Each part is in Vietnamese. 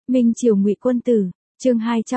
Minh Triều Ngụy Quân Tử, chương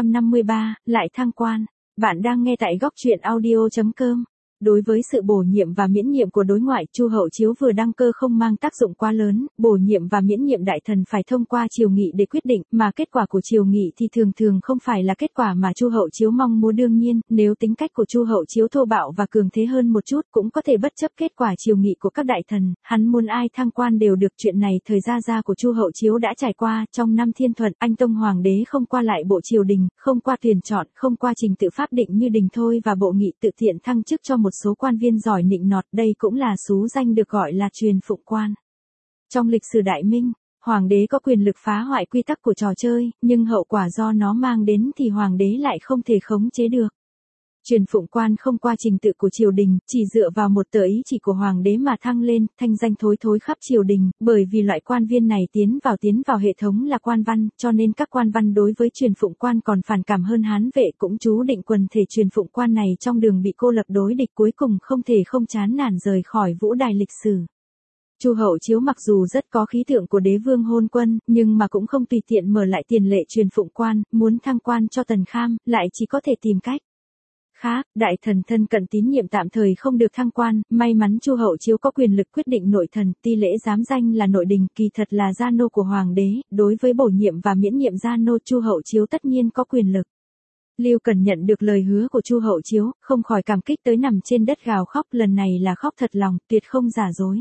253, lại thăng quan. Bạn đang nghe tại góc truyện audio.com. Đối với sự bổ nhiệm và miễn nhiệm của đối ngoại, Chu Hậu Chiếu vừa đăng cơ không mang tác dụng quá lớn, bổ nhiệm và miễn nhiệm đại thần phải thông qua triều nghị để quyết định, mà kết quả của triều nghị thì thường thường không phải là kết quả mà Chu Hậu Chiếu mong muốn. Đương nhiên, nếu tính cách của Chu Hậu Chiếu thô bạo và cường thế hơn một chút, cũng có thể bất chấp kết quả triều nghị của các đại thần, hắn muốn ai thăng quan đều được. Chuyện này thời gia của Chu Hậu Chiếu đã trải qua. Trong năm Thiên Thuận, anh tông hoàng đế không qua lại bộ triều đình, không qua tuyển chọn, không qua trình tự pháp định như đình thôi và bộ nghị, tự tiện thăng chức cho một số quan viên giỏi nịnh nọt. Đây cũng là xú danh được gọi là truyền phụng quan. Trong lịch sử Đại Minh, hoàng đế có quyền lực phá hoại quy tắc của trò chơi, nhưng hậu quả do nó mang đến thì hoàng đế lại không thể khống chế được. Truyền phụng quan không qua trình tự của triều đình, chỉ dựa vào một tờ ý chỉ của hoàng đế mà thăng lên, thanh danh thối thối khắp triều đình, bởi vì loại quan viên này tiến vào hệ thống là quan văn, cho nên các quan văn đối với truyền phụng quan còn phản cảm hơn Hán Vệ. Cũng chú định quần thể truyền phụng quan này trong đường bị cô lập đối địch, cuối cùng không thể không chán nản rời khỏi vũ đài lịch sử. Chu Hậu Chiếu mặc dù rất có khí tượng của đế vương hôn quân, nhưng mà cũng không tùy tiện mở lại tiền lệ truyền phụng quan. Muốn thăng quan cho Tần Kham, lại chỉ có thể tìm cách khác. Đại thần thân cận tín nhiệm tạm thời không được thăng quan, may mắn Chu Hậu Chiếu có quyền lực quyết định nội thần, ti lễ giám danh là nội đình, kỳ thật là gia nô của hoàng đế. Đối với bổ nhiệm và miễn nhiệm gia nô, Chu Hậu Chiếu tất nhiên có quyền lực. Lưu Cần nhận được lời hứa của Chu Hậu Chiếu, không khỏi cảm kích tới nằm trên đất gào khóc, lần này là khóc thật lòng, tuyệt không giả dối.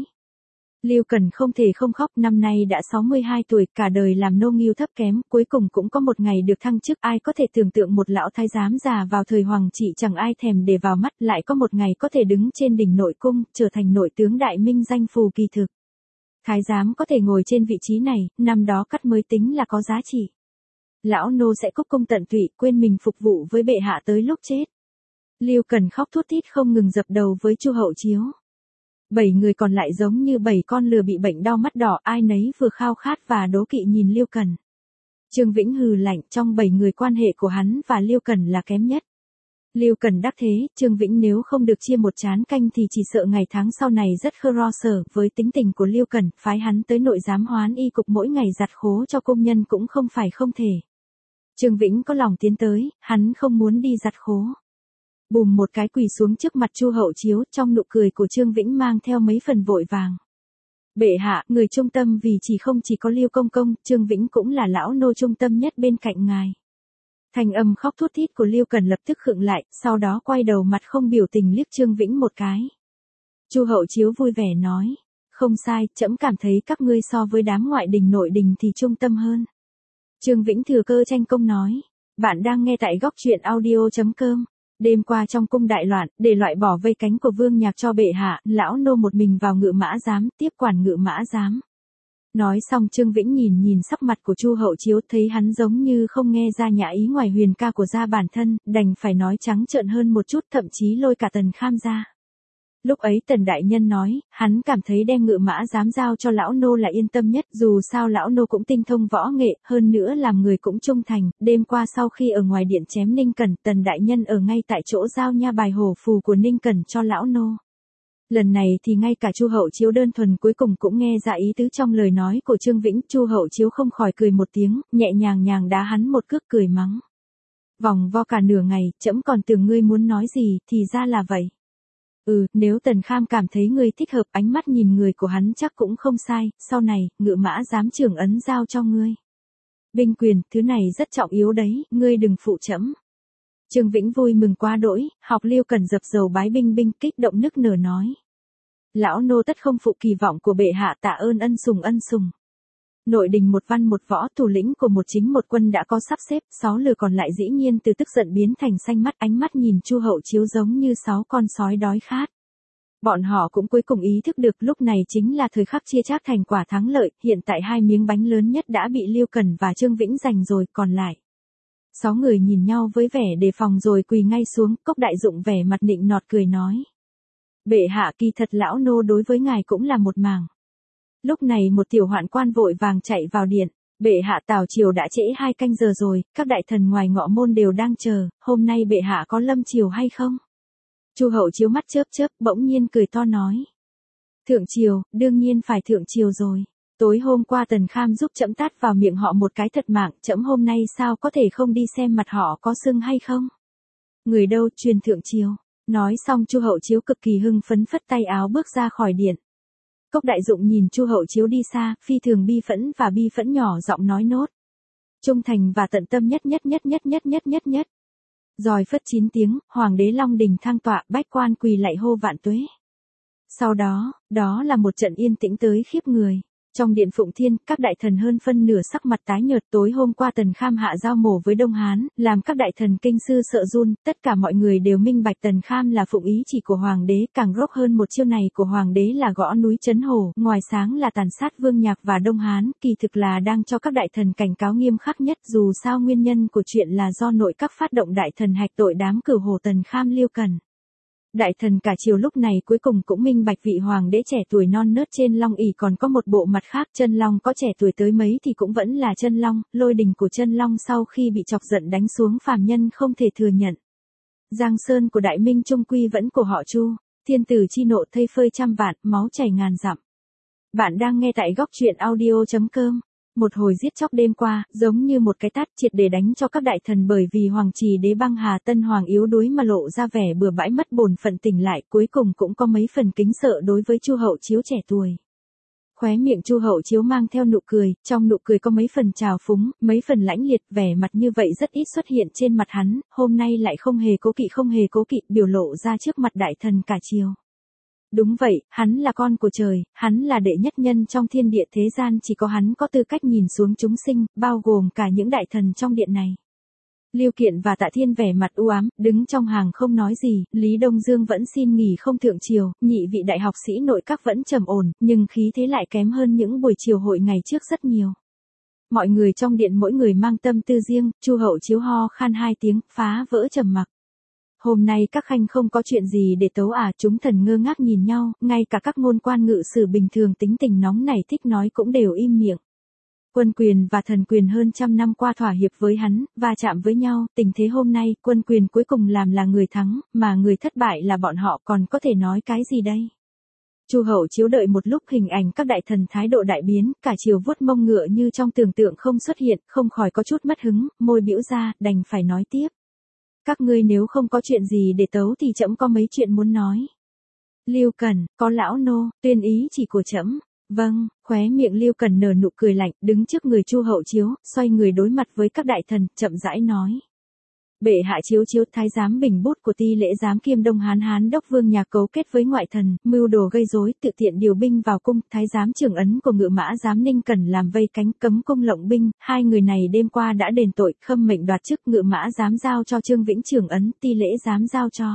Lưu Cần không thể không khóc, năm nay đã 62 tuổi, cả đời làm nô nghêu thấp kém, cuối cùng cũng có một ngày được thăng chức. Ai có thể tưởng tượng một lão thái giám già vào thời hoàng trị chẳng ai thèm để vào mắt, lại có một ngày có thể đứng trên đỉnh nội cung, trở thành nội tướng Đại Minh danh phù kỳ thực. Thái giám có thể ngồi trên vị trí này, năm đó cắt mới tính là có giá trị. Lão nô sẽ cúc cung tận tụy, quên mình phục vụ với bệ hạ tới lúc chết. Lưu Cần khóc thút thít không ngừng dập đầu với Chu Hậu Chiếu. 7 người còn lại giống như 7 con lừa bị bệnh đau mắt đỏ, ai nấy vừa khao khát và đố kỵ nhìn Lưu Cần. Trương Vĩnh hừ lạnh, trong 7 người quan hệ của hắn và Lưu Cần là kém nhất. Lưu Cần đắc thế, Trương Vĩnh nếu không được chia một chén canh thì chỉ sợ ngày tháng sau này rất khơ sở. Với tính tình của Lưu Cần, phái hắn tới nội giám Hoán y cục mỗi ngày giặt khố cho công nhân cũng không phải không thể. Trương Vĩnh có lòng tiến tới, hắn không muốn đi giặt khố. Bùm một cái quỳ xuống trước mặt Chu Hậu Chiếu, trong nụ cười của Trương Vĩnh mang theo mấy phần vội vàng. Bệ hạ, người trung tâm vì chỉ có Lưu Công Công, Trương Vĩnh cũng là lão nô trung tâm nhất bên cạnh ngài. Thanh âm khóc thút thít của Lưu Cần lập tức khựng lại, sau đó quay đầu mặt không biểu tình liếc Trương Vĩnh một cái. Chu Hậu Chiếu vui vẻ nói, không sai, trẫm cảm thấy các ngươi so với đám ngoại đình nội đình thì trung tâm hơn. Trương Vĩnh thừa cơ tranh công nói, bạn đang nghe tại góc truyện audio.com. Đêm qua trong cung đại loạn, để loại bỏ vây cánh của Vương Nhạc cho bệ hạ, lão nô một mình vào ngự mã giám, tiếp quản ngự mã giám. Nói xong Trương Vĩnh nhìn sắc mặt của Chu Hậu Chiếu, thấy hắn giống như không nghe ra nhã ý ngoài huyền ca của gia bản thân, đành phải nói trắng trợn hơn một chút, thậm chí lôi cả Tần Kham ra. Lúc ấy Tần đại nhân nói, hắn cảm thấy đem ngự mã giám giao cho lão nô là yên tâm nhất, dù sao lão nô cũng tinh thông võ nghệ, hơn nữa làm người cũng trung thành. Đêm qua sau khi ở ngoài điện chém Ninh Cẩn, Tần đại nhân ở ngay tại chỗ giao nha bài hổ phù của Ninh Cẩn cho lão nô. Lần này thì ngay cả Chu Hậu Chiếu đơn thuần cuối cùng cũng nghe ra ý tứ trong lời nói của Trương Vĩnh. Chu Hậu Chiếu không khỏi cười một tiếng, nhẹ nhàng đá hắn một cước, cười mắng. Vòng vo cả nửa ngày, trẫm còn tưởng ngươi muốn nói gì, thì ra là vậy. Nếu Tần Kham cảm thấy ngươi thích hợp, ánh mắt nhìn người của hắn chắc cũng không sai, sau này, ngự mã giám trưởng ấn giao cho ngươi. Binh quyền, thứ này rất trọng yếu đấy, ngươi đừng phụ trẫm. Trương Vĩnh vui mừng quá đỗi, học Lưu Cần dập dầu bái binh kích động nức nở nói. Lão nô tất không phụ kỳ vọng của bệ hạ, tạ ơn ân sùng. Nội đình một văn một võ, thủ lĩnh của một chính một quân đã có sắp xếp, 6 lừa còn lại dĩ nhiên từ tức giận biến thành xanh mắt, ánh mắt nhìn Chu Hậu Chiếu giống như 6 con sói đói khát. Bọn họ cũng cuối cùng ý thức được lúc này chính là thời khắc chia chác thành quả thắng lợi, hiện tại 2 miếng bánh lớn nhất đã bị Lưu Cần và Trương Vĩnh giành rồi, còn lại 6 người nhìn nhau với vẻ đề phòng rồi quỳ ngay xuống. Cốc Đại Dụng vẻ mặt nịnh nọt cười nói. Bệ hạ, kỳ thật lão nô đối với ngài cũng là một màng. Lúc này một tiểu hoạn quan vội vàng chạy vào điện. Bệ hạ, tào triều đã trễ 2 canh giờ rồi, các đại thần ngoài ngọ môn đều đang chờ, hôm nay bệ hạ có lâm triều hay không? Chu Hậu Chiếu mắt chớp, bỗng nhiên cười to nói. Thượng triều, đương nhiên phải thượng triều rồi. Tối hôm qua Tần Kham giúp trẫm tát vào miệng họ một cái thật mạng, trẫm hôm nay sao có thể không đi xem mặt họ có sưng hay không? Người đâu, truyền thượng triều. Nói xong Chu Hậu Chiếu cực kỳ hưng phấn phất tay áo bước ra khỏi điện. Cốc Đại Dụng nhìn Chu Hậu Chiếu đi xa, phi thường bi phẫn nhỏ giọng nói nốt. Trung thành và tận tâm nhất. Rồi phất 9 tiếng, Hoàng đế Long Đình thang tọa, bách quan quỳ lạy hô vạn tuế. Sau đó, đó là một trận yên tĩnh tới khiếp người. Trong điện Phụng Thiên, các đại thần hơn phân nửa sắc mặt tái nhợt. Tối hôm qua Tần Kham hạ giao mổ với Đông Hán, làm các đại thần kinh sư sợ run, tất cả mọi người đều minh bạch Tần Kham là phụng ý chỉ của Hoàng đế, càng rốt hơn một chiêu này của Hoàng đế là gõ núi trấn hổ, ngoài sáng là tàn sát Vương Nhạc và Đông Hán, kỳ thực là đang cho các đại thần cảnh cáo nghiêm khắc nhất, dù sao nguyên nhân của chuyện là do nội các phát động đại thần hạch tội đám cửu hổ Tần Kham Liêu Cần. Đại thần cả triều lúc này cuối cùng cũng minh bạch vị hoàng đế trẻ tuổi non nớt trên long ỷ còn có một bộ mặt khác, chân long có trẻ tuổi tới mấy thì cũng vẫn là chân long, lôi đình của chân long sau khi bị chọc giận đánh xuống phàm nhân không thể thừa nhận. Giang sơn của Đại Minh trung quy vẫn của họ Chu, thiên tử chi nộ thây phơi trăm vạn, máu chảy ngàn dặm. Bạn đang nghe tại góc truyện audio.com. Một hồi giết chóc đêm qua, giống như một cái tát triệt để đánh cho các đại thần bởi vì Hoàng Trì đế băng hà Tân Hoàng yếu đuối mà lộ ra vẻ bừa bãi mất bổn phận tỉnh lại, cuối cùng cũng có mấy phần kính sợ đối với Chu Hậu Chiếu trẻ tuổi. Khóe miệng Chu Hậu Chiếu mang theo nụ cười, trong nụ cười có mấy phần trào phúng, mấy phần lãnh liệt, vẻ mặt như vậy rất ít xuất hiện trên mặt hắn, hôm nay lại không hề cố kỵ, biểu lộ ra trước mặt đại thần cả triều. Đúng vậy, hắn là con của trời, hắn là đệ nhất nhân trong thiên địa thế gian, chỉ có hắn có tư cách nhìn xuống chúng sinh, bao gồm cả những đại thần trong điện này. Lưu Kiện và Tạ Thiên vẻ mặt u ám, đứng trong hàng không nói gì, Lý Đông Dương vẫn xin nghỉ không thượng triều, nhị vị đại học sĩ nội các vẫn trầm ổn, nhưng khí thế lại kém hơn những buổi chiều hội ngày trước rất nhiều. Mọi người trong điện mỗi người mang tâm tư riêng, Chu Hậu Chiếu ho khan 2 tiếng, phá vỡ trầm mặc. Hôm nay các khanh không có chuyện gì để tấu à, chúng thần ngơ ngác nhìn nhau, ngay cả các ngôn quan ngự sử bình thường tính tình nóng này thích nói cũng đều im miệng. Quân quyền và thần quyền hơn trăm năm qua thỏa hiệp với hắn, va chạm với nhau, tình thế hôm nay, quân quyền cuối cùng làm là người thắng, mà người thất bại là bọn họ, còn có thể nói cái gì đây? Chu Hậu Chiếu đợi một lúc hình ảnh các đại thần thái độ đại biến, cả chiều vuốt mông ngựa như trong tưởng tượng không xuất hiện, không khỏi có chút mất hứng, môi bĩu ra, đành phải nói tiếp. Các ngươi nếu không có chuyện gì để tấu thì trẫm có mấy chuyện muốn nói. Lưu Cần, có lão nô, tuyên ý chỉ của trẫm. Vâng, khóe miệng Lưu Cần nở nụ cười lạnh, đứng trước người Chu Hậu Chiếu, xoay người đối mặt với các đại thần, chậm rãi nói. Bệ hạ chiếu thái giám Bình Bút của Ti Lễ giám kiêm Đông Hán đốc Vương Nhạc cấu kết với ngoại thần, mưu đồ gây rối, tự tiện điều binh vào cung, thái giám Trưởng Ấn của Ngự Mã giám Ninh Cẩn làm vây cánh cấm cung lộng binh, hai người này đêm qua đã đền tội, khâm mệnh đoạt chức, Ngự Mã giám giao cho Trương Vĩnh Trưởng Ấn, Ti Lễ giám giao cho.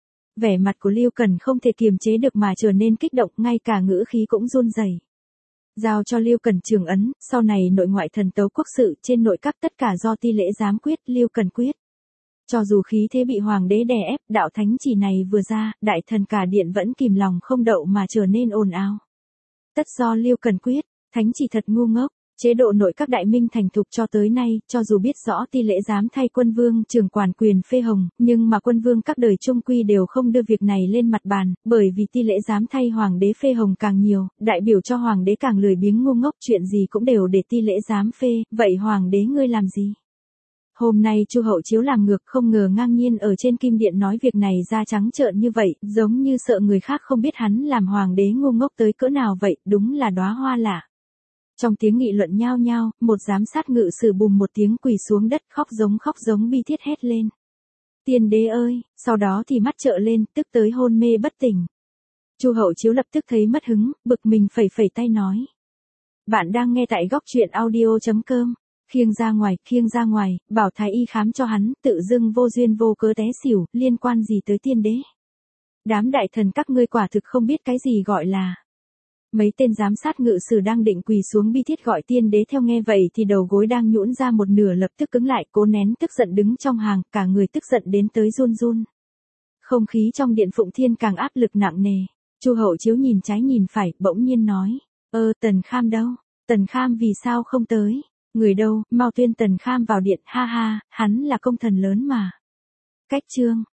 Vẻ mặt của Lưu Cần không thể kiềm chế được mà trở nên kích động, ngay cả ngữ khí cũng run rẩy. Giao cho Lưu Cần Trưởng Ấn, sau này nội ngoại thần tấu quốc sự, trên nội các tất cả do Ti Lễ giám quyết, Lưu Cần quyết. Cho dù khí thế bị hoàng đế đè ép, đạo thánh chỉ này vừa ra, đại thần cả điện vẫn kìm lòng không đậu mà trở nên ồn ào. Tất do Lưu Cần quyết, thánh chỉ thật ngu ngốc, chế độ nội các đại minh thành thục cho tới nay, cho dù biết rõ Ti Lễ giám thay quân vương trưởng quản quyền phê hồng, nhưng mà quân vương các đời trung quy đều không đưa việc này lên mặt bàn, bởi vì Ti Lễ giám thay hoàng đế phê hồng càng nhiều, đại biểu cho hoàng đế càng lười biếng ngu ngốc, chuyện gì cũng đều để Ti Lễ giám phê, vậy hoàng đế ngươi làm gì? Hôm nay Chu Hậu Chiếu làm ngược, không ngờ ngang nhiên ở trên kim điện nói việc này ra trắng trợn như vậy, giống như sợ người khác không biết hắn làm hoàng đế ngu ngốc tới cỡ nào vậy, đúng là đóa hoa lạ. Trong tiếng nghị luận nhao nhao, một giám sát ngự sử bùm một tiếng quỳ xuống đất khóc giống bi thiết hét lên. Tiên đế ơi, sau đó thì mắt trợn lên, tức tới hôn mê bất tỉnh. Chu Hậu Chiếu lập tức thấy mất hứng, bực mình phẩy tay nói. Bạn đang nghe tại góc truyện audio.com. Khiêng ra ngoài, bảo thái y khám cho hắn, tự dưng vô duyên vô cớ té xỉu, liên quan gì tới tiên đế. Đám đại thần các ngươi quả thực không biết cái gì gọi là. Mấy tên giám sát ngự sử đang định quỳ xuống bi thiết gọi tiên đế theo nghe vậy thì đầu gối đang nhũn ra một nửa lập tức cứng lại, cố nén tức giận đứng trong hàng, cả người tức giận đến tới run run. Không khí trong điện Phụng Thiên càng áp lực nặng nề. Chu Hậu Chiếu nhìn trái nhìn phải, bỗng nhiên nói, Tần Kham đâu? Tần Kham vì sao không tới? Người đâu, mau tuyên Tần Kham vào điện, ha ha, hắn là công thần lớn mà. Cách chương.